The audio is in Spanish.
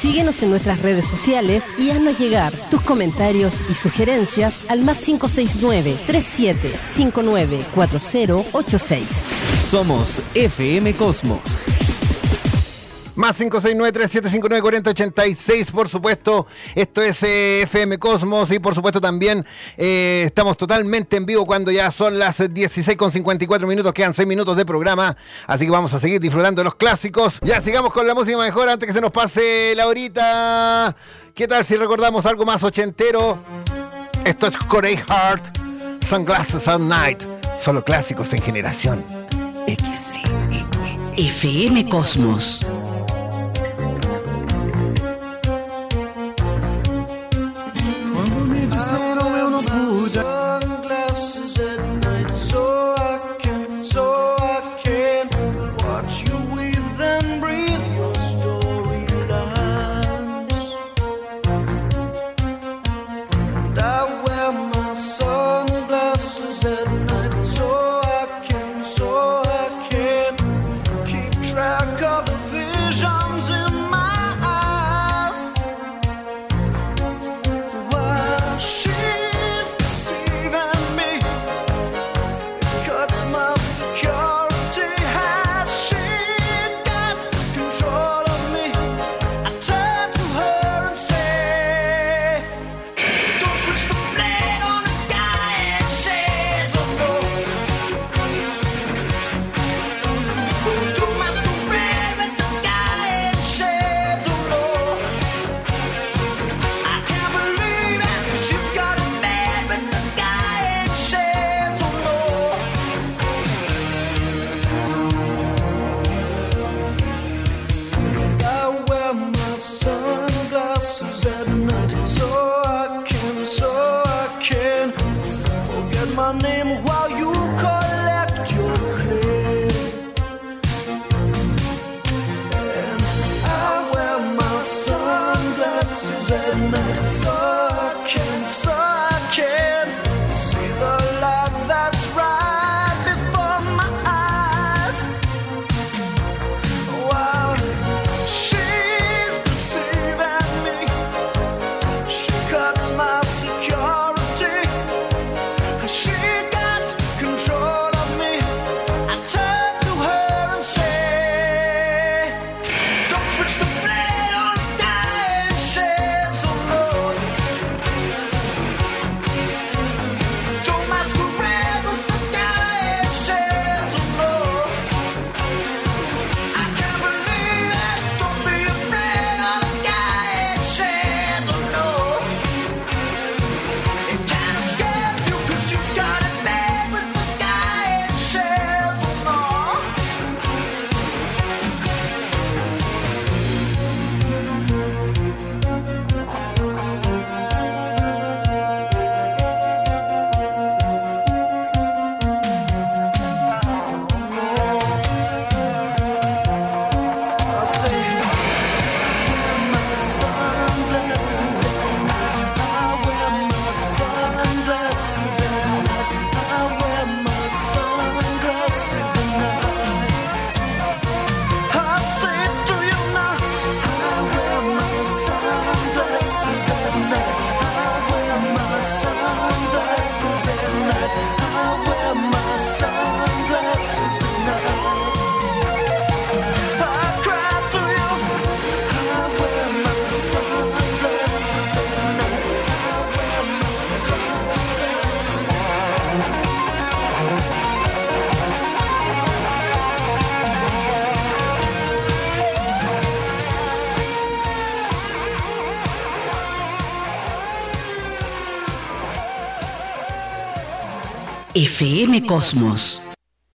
Síguenos en nuestras redes sociales y haznos llegar tus comentarios y sugerencias al más 569-3759-4086. Somos FM Cosmos. Más 569-3759-4086, por supuesto. Esto es FM Cosmos y por supuesto también estamos totalmente en vivo cuando ya son las 16:54. Quedan 6 minutos de programa, así que vamos a seguir disfrutando de los clásicos. Ya sigamos con la música mejor antes que se nos pase la horita. ¿Qué tal si recordamos algo más ochentero? Esto es Corey Hart, Sunglasses at Night. Solo clásicos en generación X. FM Cosmos. FM Cosmos.